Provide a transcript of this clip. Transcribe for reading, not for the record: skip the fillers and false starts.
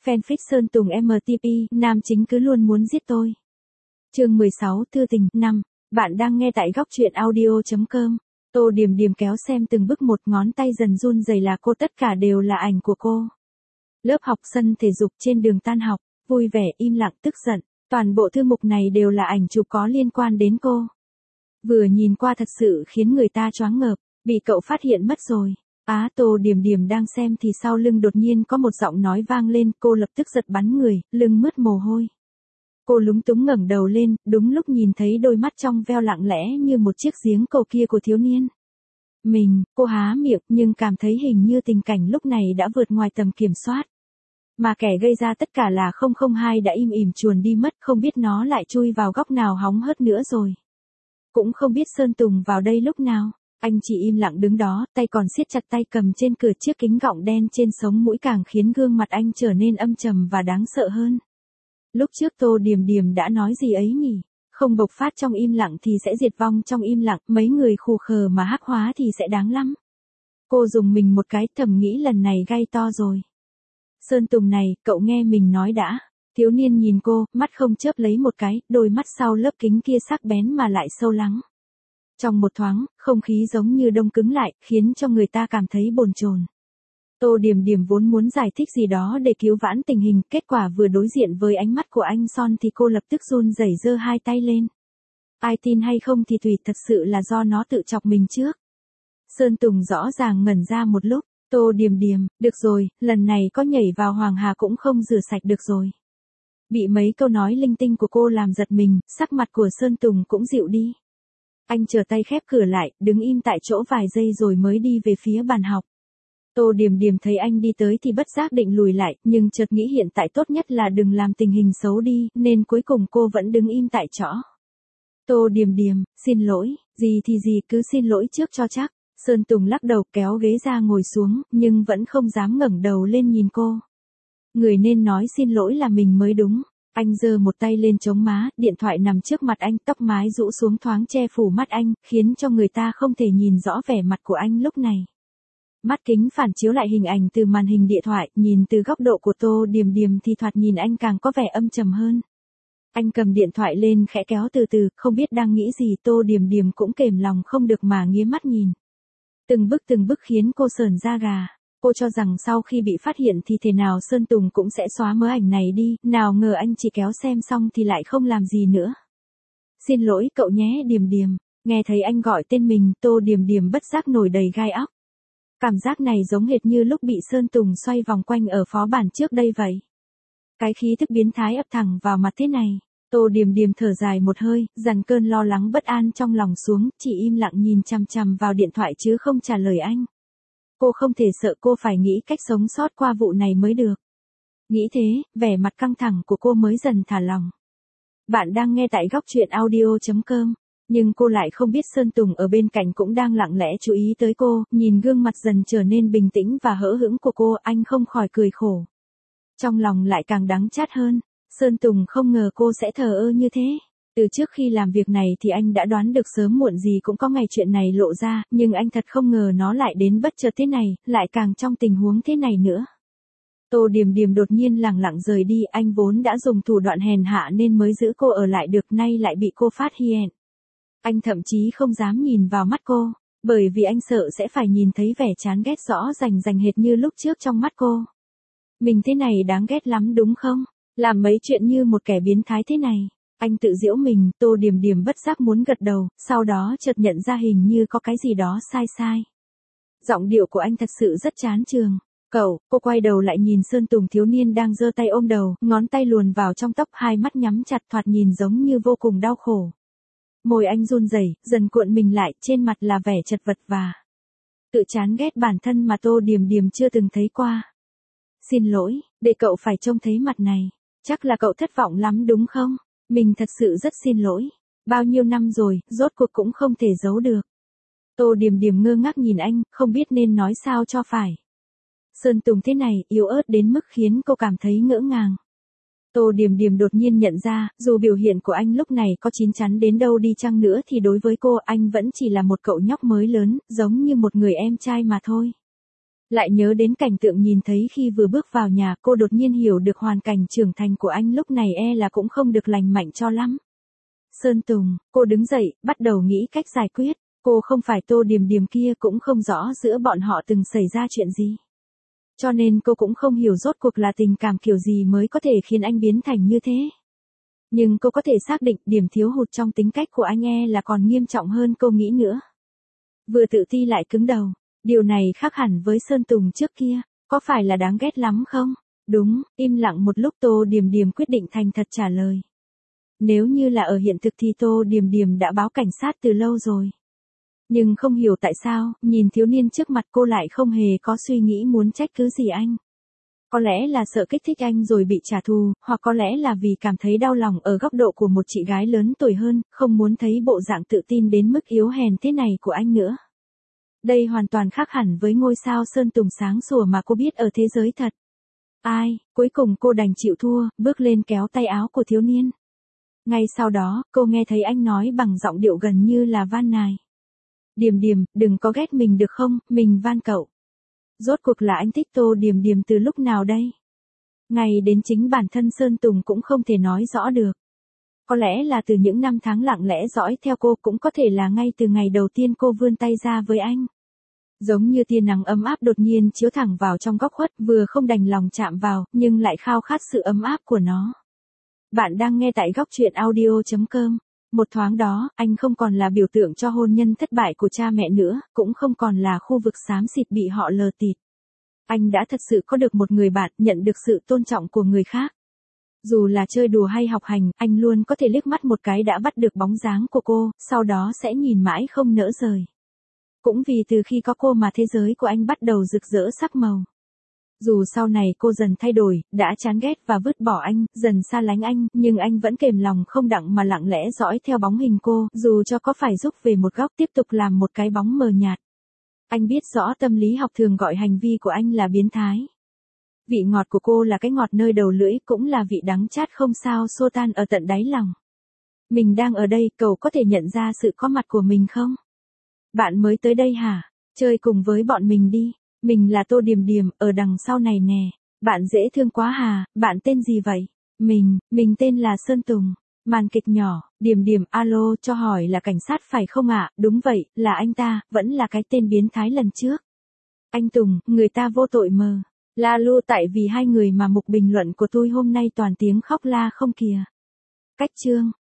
Fanfic Sơn Tùng MTP, nam chính cứ luôn muốn giết tôi. Chương 16, Thư tình, 5. Bạn đang nghe tại góc truyện audio.com. Tô Điềm Điềm kéo xem từng bước một, ngón tay dần run rẩy là cô, tất cả đều là ảnh của cô. Lớp học, sân thể dục, trên đường tan học, vui vẻ, im lặng, tức giận, toàn bộ thư mục này đều là ảnh chụp có liên quan đến cô. Vừa nhìn qua thật sự khiến người ta choáng ngợp, bị cậu phát hiện mất rồi. Tô Điềm Điềm đang xem thì sau lưng đột nhiên có một giọng nói vang lên, cô lập tức giật bắn người, lưng mướt mồ hôi. Cô lúng túng ngẩng đầu lên, đúng lúc nhìn thấy đôi mắt trong veo lặng lẽ như một chiếc giếng cầu kia của thiếu niên. Cô há miệng nhưng cảm thấy hình như tình cảnh lúc này đã vượt ngoài tầm kiểm soát. Mà kẻ gây ra tất cả là 002 đã im ỉm chuồn đi mất, không biết nó lại chui vào góc nào hóng hớt nữa rồi. Cũng không biết Sơn Tùng vào đây lúc nào. Anh chỉ im lặng đứng đó, tay còn siết chặt tay cầm trên cửa, chiếc kính gọng đen trên sống mũi càng khiến gương mặt anh trở nên âm trầm và đáng sợ hơn. Lúc trước Tô Điềm Điềm đã nói gì ấy nhỉ? Không bộc phát trong im lặng thì sẽ diệt vong trong im lặng, mấy người khù khờ mà hắc hóa thì sẽ đáng lắm. Cô dùng mình một cái, thầm nghĩ lần này gay to rồi. Sơn Tùng này, cậu nghe mình nói đã. Thiếu niên nhìn cô, mắt không chớp lấy một cái, đôi mắt sau lớp kính kia sắc bén mà lại sâu lắng. Trong một thoáng, không khí giống như đông cứng lại, khiến cho người ta cảm thấy bồn chồn. Tô Điềm Điềm vốn muốn giải thích gì đó để cứu vãn tình hình, kết quả vừa đối diện với ánh mắt của anh Son thì cô lập tức run rẩy giơ hai tay lên. Ai tin hay không thì tùy, thật sự là do nó tự chọc mình trước. Sơn Tùng rõ ràng ngẩn ra một lúc, Tô Điềm Điềm, được rồi, lần này có nhảy vào Hoàng Hà cũng không rửa sạch được rồi. Bị mấy câu nói linh tinh của cô làm giật mình, sắc mặt của Sơn Tùng cũng dịu đi. Anh trở tay khép cửa lại, đứng im tại chỗ vài giây rồi mới đi về phía bàn học. Tô Điềm Điềm thấy anh đi tới thì bất giác định lùi lại, nhưng chợt nghĩ hiện tại tốt nhất là đừng làm tình hình xấu đi, nên cuối cùng cô vẫn đứng im tại chỗ. Tô Điềm Điềm, xin lỗi, gì thì gì, cứ xin lỗi trước cho chắc. Sơn Tùng lắc đầu kéo ghế ra ngồi xuống, nhưng vẫn không dám ngẩng đầu lên nhìn cô. Người nên nói xin lỗi là mình mới đúng. Anh giơ một tay lên chống má, điện thoại nằm trước mặt anh, tóc mái rũ xuống thoáng che phủ mắt anh, khiến cho người ta không thể nhìn rõ vẻ mặt của anh lúc này. Mắt kính phản chiếu lại hình ảnh từ màn hình điện thoại, nhìn từ góc độ của Tô Điềm Điềm thì thoạt nhìn anh càng có vẻ âm trầm hơn. Anh cầm điện thoại lên khẽ kéo từ từ, không biết đang nghĩ gì, Tô Điềm Điềm cũng kềm lòng không được mà nghía mắt nhìn. Từng bước khiến cô sởn da gà. Cô cho rằng sau khi bị phát hiện thì thế nào Sơn Tùng cũng sẽ xóa mớ ảnh này đi, nào ngờ anh chỉ kéo xem xong thì lại không làm gì nữa. Xin lỗi cậu nhé Điềm Điềm, nghe thấy anh gọi tên mình, Tô Điềm Điềm bất giác nổi đầy gai óc. Cảm giác này giống hệt như lúc bị Sơn Tùng xoay vòng quanh ở phó bản trước đây vậy. Cái khí thức biến thái ập thẳng vào mặt thế này, Tô Điềm Điềm thở dài một hơi, dằn cơn lo lắng bất an trong lòng xuống, chỉ im lặng nhìn chằm chằm vào điện thoại chứ không trả lời anh. Cô không thể sợ, cô phải nghĩ cách sống sót qua vụ này mới được. Nghĩ thế, vẻ mặt căng thẳng của cô mới dần thả lỏng. Bạn đang nghe tại góc truyện audio.com. Nhưng cô lại không biết Sơn Tùng ở bên cạnh cũng đang lặng lẽ chú ý tới cô, nhìn gương mặt dần trở nên bình tĩnh và hỡ hững của cô, anh không khỏi cười khổ. Trong lòng lại càng đắng chát hơn, Sơn Tùng không ngờ cô sẽ thờ ơ như thế. Từ trước khi làm việc này thì anh đã đoán được sớm muộn gì cũng có ngày chuyện này lộ ra, nhưng anh thật không ngờ nó lại đến bất chợt thế này, lại càng trong tình huống thế này nữa. Tô Điềm Điềm đột nhiên lẳng lặng rời đi, anh vốn đã dùng thủ đoạn hèn hạ nên mới giữ cô ở lại được, nay lại bị cô phát hiện. Anh thậm chí không dám nhìn vào mắt cô, bởi vì anh sợ sẽ phải nhìn thấy vẻ chán ghét rõ rành hệt như lúc trước trong mắt cô. Mình thế này đáng ghét lắm đúng không? Làm mấy chuyện như một kẻ biến thái thế này. Anh tự giễu mình, Tô Điềm Điềm bất giác muốn gật đầu, sau đó chợt nhận ra hình như có cái gì đó sai. Giọng điệu của anh thật sự rất chán chường. Cô quay đầu lại nhìn Sơn Tùng, thiếu niên đang giơ tay ôm đầu, ngón tay luồn vào trong tóc, hai mắt nhắm chặt, thoạt nhìn giống như vô cùng đau khổ. Môi anh run rẩy, dần cuộn mình lại, trên mặt là vẻ chật vật và tự chán ghét bản thân mà Tô Điềm Điềm chưa từng thấy qua. Xin lỗi, để cậu phải trông thấy mặt này. Chắc là cậu thất vọng lắm đúng không? Mình thật sự rất xin lỗi. Bao nhiêu năm rồi, rốt cuộc cũng không thể giấu được. Tô Điềm Điềm ngơ ngác nhìn anh, không biết nên nói sao cho phải. Sơn Tùng thế này, yếu ớt đến mức khiến cô cảm thấy ngỡ ngàng. Tô Điềm Điềm đột nhiên nhận ra, dù biểu hiện của anh lúc này có chín chắn đến đâu đi chăng nữa thì đối với cô, anh vẫn chỉ là một cậu nhóc mới lớn, giống như một người em trai mà thôi. Lại nhớ đến cảnh tượng nhìn thấy khi vừa bước vào nhà, cô đột nhiên hiểu được hoàn cảnh trưởng thành của anh lúc này là cũng không được lành mạnh cho lắm. Sơn Tùng, cô đứng dậy, bắt đầu nghĩ cách giải quyết. Cô không phải Tô Điềm Điềm kia, cũng không rõ giữa bọn họ từng xảy ra chuyện gì. Cho nên cô cũng không hiểu rốt cuộc là tình cảm kiểu gì mới có thể khiến anh biến thành như thế. Nhưng cô có thể xác định điểm thiếu hụt trong tính cách của anh là còn nghiêm trọng hơn cô nghĩ nữa. Vừa tự ti lại cứng đầu. Điều này khác hẳn với Sơn Tùng trước kia. Có phải là đáng ghét lắm không? Đúng, im lặng một lúc Tô Điềm Điềm quyết định thành thật trả lời. Nếu như là ở hiện thực thì Tô Điềm Điềm đã báo cảnh sát từ lâu rồi. Nhưng không hiểu tại sao, nhìn thiếu niên trước mặt cô lại không hề có suy nghĩ muốn trách cứ gì anh. Có lẽ là sợ kích thích anh rồi bị trả thù, hoặc có lẽ là vì cảm thấy đau lòng ở góc độ của một chị gái lớn tuổi hơn, không muốn thấy bộ dạng tự tin đến mức yếu hèn thế này của anh nữa. Đây hoàn toàn khác hẳn với ngôi sao Sơn Tùng sáng sủa mà cô biết ở thế giới thật. Cuối cùng cô đành chịu thua, bước lên kéo tay áo của thiếu niên. Ngay sau đó, cô nghe thấy anh nói bằng giọng điệu gần như là van nài. Điềm Điềm, đừng có ghét mình được không, mình van cậu. Rốt cuộc là anh thích Tô Điềm Điềm từ lúc nào đây? Ngay đến chính bản thân Sơn Tùng cũng không thể nói rõ được. Có lẽ là từ những năm tháng lặng lẽ dõi theo cô, cũng có thể là ngay từ ngày đầu tiên cô vươn tay ra với anh. Giống như tia nắng ấm áp đột nhiên chiếu thẳng vào trong góc khuất, vừa không đành lòng chạm vào, nhưng lại khao khát sự ấm áp của nó. Bạn đang nghe tại góc truyện audio.com. Một thoáng đó, anh không còn là biểu tượng cho hôn nhân thất bại của cha mẹ nữa, cũng không còn là khu vực xám xịt bị họ lờ tịt. Anh đã thật sự có được một người bạn, nhận được sự tôn trọng của người khác. Dù là chơi đùa hay học hành, anh luôn có thể liếc mắt một cái đã bắt được bóng dáng của cô, sau đó sẽ nhìn mãi không nỡ rời. Cũng vì từ khi có cô mà thế giới của anh bắt đầu rực rỡ sắc màu. Dù sau này cô dần thay đổi, đã chán ghét và vứt bỏ anh, dần xa lánh anh, nhưng anh vẫn kềm lòng không đặng mà lặng lẽ dõi theo bóng hình cô, dù cho có phải rúc về một góc tiếp tục làm một cái bóng mờ nhạt. Anh biết rõ tâm lý học thường gọi hành vi của anh là biến thái. Vị ngọt của cô là cái ngọt nơi đầu lưỡi, cũng là vị đắng chát không sao xô tan ở tận đáy lòng. Mình đang ở đây, cậu có thể nhận ra sự có mặt của mình không? Bạn mới tới đây hả? Chơi cùng với bọn mình đi. Mình là Tô Điềm Điềm, ở đằng sau này nè. Bạn dễ thương quá hà, bạn tên gì vậy? Mình tên là Sơn Tùng. Màn kịch nhỏ, Điềm Điềm, alo, cho hỏi là cảnh sát phải không ạ? Đúng vậy, là anh ta, vẫn là cái tên biến thái lần trước. Anh Tùng, người ta vô tội mờ. La lu tại vì hai người mà mục bình luận của tôi hôm nay toàn tiếng khóc la không kìa. Cách chương.